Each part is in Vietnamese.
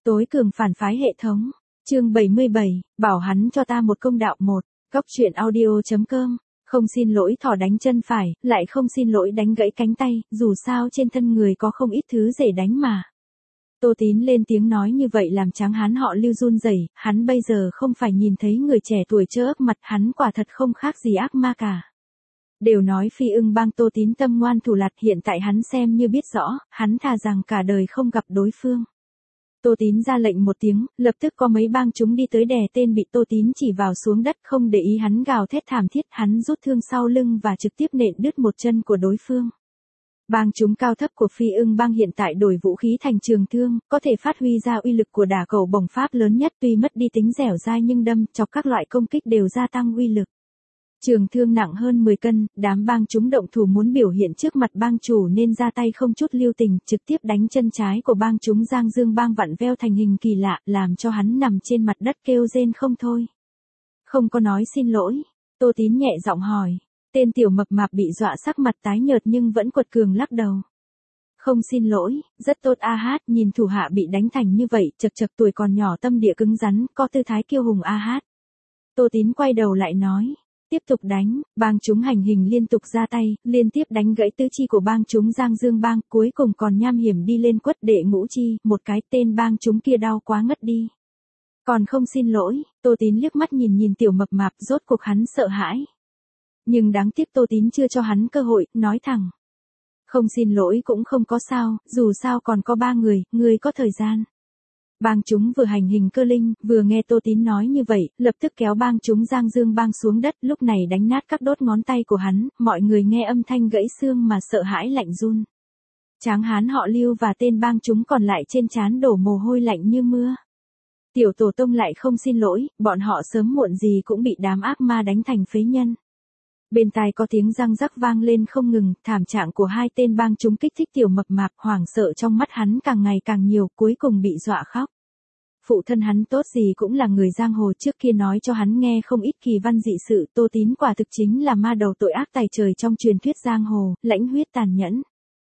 Tối cường phản phái hệ thống. Chương 77, bảo hắn cho ta một công đạo một. Góc truyện audio.com. Không xin lỗi thỏ đánh chân phải, lại không xin lỗi đánh gãy cánh tay, dù sao trên thân người có không ít thứ dễ đánh mà. Tô Tín lên tiếng nói như vậy làm Tráng Hán họ Lưu run rẩy, hắn bây giờ không phải nhìn thấy người trẻ tuổi trơ ấp mặt, hắn quả thật không khác gì ác ma cả. Đều nói Phi Ưng Bang Tô Tín tâm ngoan thủ lạt, hiện tại hắn xem như biết rõ, hắn thà rằng cả đời không gặp đối phương. Tô Tín ra lệnh một tiếng, lập tức có mấy bang chúng đi tới đè tên bị Tô Tín chỉ vào xuống đất, không để ý hắn gào thét thảm thiết, hắn rút thương sau lưng và trực tiếp nện đứt một chân của đối phương. Bang chúng cao thấp của Phi Ưng Bang hiện tại đổi vũ khí thành trường thương, có thể phát huy ra uy lực của đả cầu bổng pháp lớn nhất, tuy mất đi tính dẻo dai nhưng đâm chọc các loại công kích đều gia tăng uy lực. Trường thương nặng hơn 10 cân, đám bang chúng động thủ muốn biểu hiện trước mặt bang chủ nên ra tay không chút lưu tình, trực tiếp đánh chân trái của bang chúng Giang Dương Bang vặn veo thành hình kỳ lạ, làm cho hắn nằm trên mặt đất kêu rên không thôi. Không có nói xin lỗi, Tô Tín nhẹ giọng hỏi. Tên tiểu mập mạp bị dọa sắc mặt tái nhợt nhưng vẫn quật cường lắc đầu. Không xin lỗi, rất tốt a hát, nhìn thủ hạ bị đánh thành như vậy, chật chật tuổi còn nhỏ tâm địa cứng rắn, có tư thái kiêu hùng a hát. Tô Tín quay đầu lại nói. Tiếp tục đánh, bang chúng hành hình liên tục ra tay, liên tiếp đánh gãy tứ chi của bang chúng Giang Dương Bang, cuối cùng còn nham hiểm đi lên quất đệ ngũ chi, một cái tên bang chúng kia đau quá ngất đi. Còn không xin lỗi, Tô Tín liếc mắt nhìn tiểu mập mạp, rốt cuộc hắn sợ hãi. Nhưng đáng tiếc Tô Tín chưa cho hắn cơ hội, nói thẳng. Không xin lỗi cũng không có sao, dù sao còn có 3 người, ngươi có thời gian. Bang chúng vừa hành hình cơ linh, vừa nghe Tô Tín nói như vậy, lập tức kéo bang chúng Giang Dương Bang xuống đất, lúc này đánh nát các đốt ngón tay của hắn, mọi người nghe âm thanh gãy xương mà sợ hãi lạnh run. Tráng Hán họ Lưu và tên bang chúng còn lại trên trán đổ mồ hôi lạnh như mưa. Tiểu tổ tông lại không xin lỗi, bọn họ sớm muộn gì cũng bị đám ác ma đánh thành phế nhân. Bên tai có tiếng răng rắc vang lên không ngừng, thảm trạng của hai tên bang chúng kích thích tiểu mập mạp, hoảng sợ trong mắt hắn càng ngày càng nhiều, cuối cùng bị dọa khóc. Phụ thân hắn tốt gì cũng là người giang hồ, trước kia nói cho hắn nghe không ít kỳ văn dị sự, Tô Tín quả thực chính là ma đầu tội ác tày trời trong truyền thuyết giang hồ, lãnh huyết tàn nhẫn.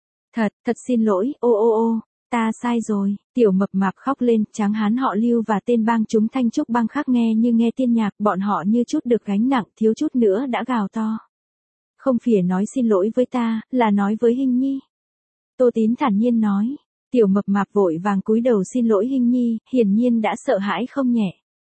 Thật xin lỗi, ô, ta sai rồi, tiểu mập mạp khóc lên, Tráng Hán họ Lưu và tên bang chúng Thanh Trúc Bang khác nghe như nghe tiên nhạc, bọn họ như chút được gánh nặng, thiếu chút nữa đã gào to. Không phìa nói xin lỗi với ta, là nói với Hinh Nhi. Tô Tín thản nhiên nói, tiểu mập mạp vội vàng cúi đầu xin lỗi Hinh Nhi, hiển nhiên đã sợ hãi không nhẹ.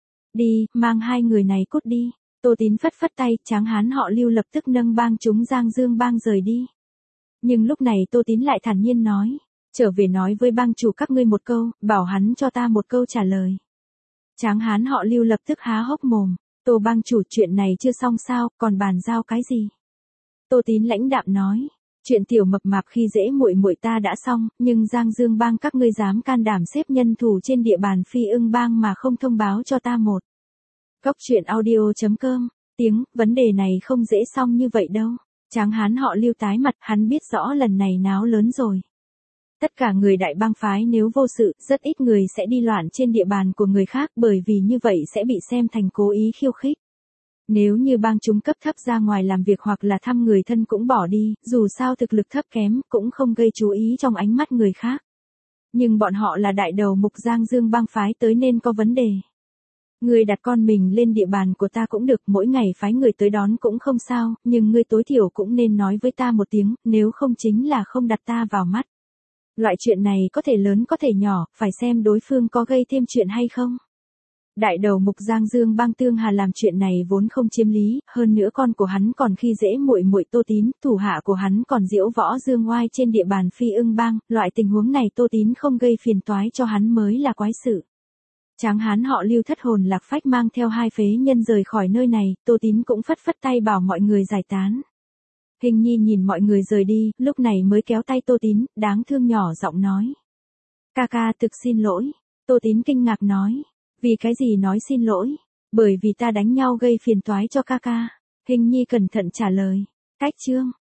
Đi, mang hai người này cút đi, Tô Tín phất phất tay, Tráng Hán họ Lưu lập tức nâng bang chúng Giang Dương Bang rời đi. Nhưng lúc này Tô Tín lại thản nhiên nói. Trở về nói với bang chủ các ngươi một câu, bảo hắn cho ta một câu trả lời. Tráng Hán họ Lưu lập tức há hốc mồm, Tô bang chủ chuyện này chưa xong sao, còn bàn giao cái gì? Tô Tín lãnh đạm nói, chuyện tiểu mập mạp khi dễ muội muội ta đã xong, nhưng Giang Dương Bang các ngươi dám can đảm xếp nhân thủ trên địa bàn Phi Ưng Bang mà không thông báo cho ta một. Góc truyện audio.com, vấn đề này không dễ xong như vậy đâu. Tráng Hán họ Lưu tái mặt, hắn biết rõ lần này náo lớn rồi. Tất cả người đại bang phái nếu vô sự, rất ít người sẽ đi loạn trên địa bàn của người khác, bởi vì như vậy sẽ bị xem thành cố ý khiêu khích. Nếu như bang chúng cấp thấp ra ngoài làm việc hoặc là thăm người thân cũng bỏ đi, dù sao thực lực thấp kém cũng không gây chú ý trong ánh mắt người khác. Nhưng bọn họ là đại đầu mục Giang Dương Bang phái tới nên có vấn đề. Ngươi đặt con mình lên địa bàn của ta cũng được, mỗi ngày phái người tới đón cũng không sao, nhưng ngươi tối thiểu cũng nên nói với ta một tiếng, nếu không chính là không đặt ta vào mắt. Loại chuyện này có thể lớn có thể nhỏ, phải xem đối phương có gây thêm chuyện hay không. Đại đầu mục Giang Dương Bang Tương Hà làm chuyện này vốn không chiếm lý, hơn nữa con của hắn còn khi dễ muội muội Tô Tín, thủ hạ của hắn còn diễu võ dương oai trên địa bàn Phi Ưng Bang, loại tình huống này Tô Tín không gây phiền toái cho hắn mới là quái sự. Tráng Hán họ Lưu thất hồn lạc phách mang theo hai phế nhân rời khỏi nơi này, Tô Tín cũng phất phất tay bảo mọi người giải tán. Hình Nhi nhìn mọi người rời đi, lúc này mới kéo tay Tô Tín, đáng thương nhỏ giọng nói. Ca thực xin lỗi. Tô Tín kinh ngạc nói. Vì cái gì nói xin lỗi? Bởi vì ta đánh nhau gây phiền toái cho ca. Hình Nhi cẩn thận trả lời. Cách chương.